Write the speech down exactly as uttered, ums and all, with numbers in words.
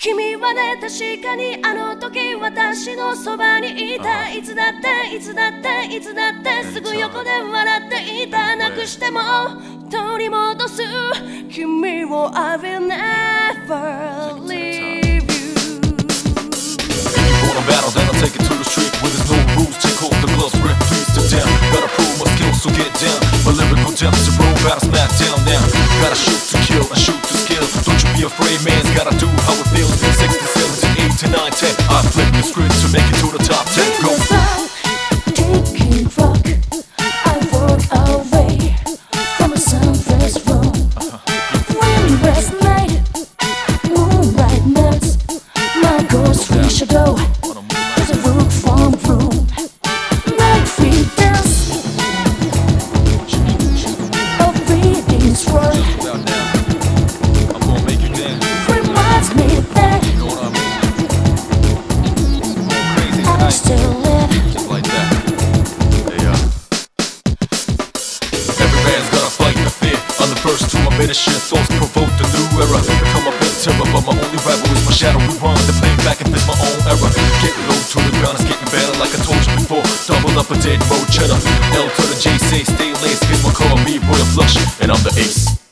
君はね、確かにあの時私のそばにいた。いつだっていつだっていつだってすぐ横で笑っていた。なくしても取り戻す君を I will never leave you. If you want a battle, then I'll take it to the street where there's no rules. Take off the gloves, referees to down. Gotta prove my skills, so get down. My lyrical depth is a road battle, smack down now. Gotta shoot to kill, I shoot to skill. Don't you be afraid, man's gotta do how it feels. Six to seven to eight to nine, ten. I flip the script to make it to the top ten. Go. Taking rock, I walk away from a sunrise room. Windless night, moonlight melts. My ghost free shadow is a room from room. Night free dance, a reading's word I'm gonna make you dance. reminds me that You know what I mean? Crazy I tonight, still live. just like that. Hey, uh. Every man's got a fight and a fear. On the first two, I made a shit. Thoughts provoke the new era. Become a bit terror, but my only rival is my shadow. Rewind the play back and this my own era. Get low to the ground, it's getting better like I told you before. Double up a dead road cheddar. L to the J, say stay laced. Here's my car, B-boy, a flush, and I'm the ace.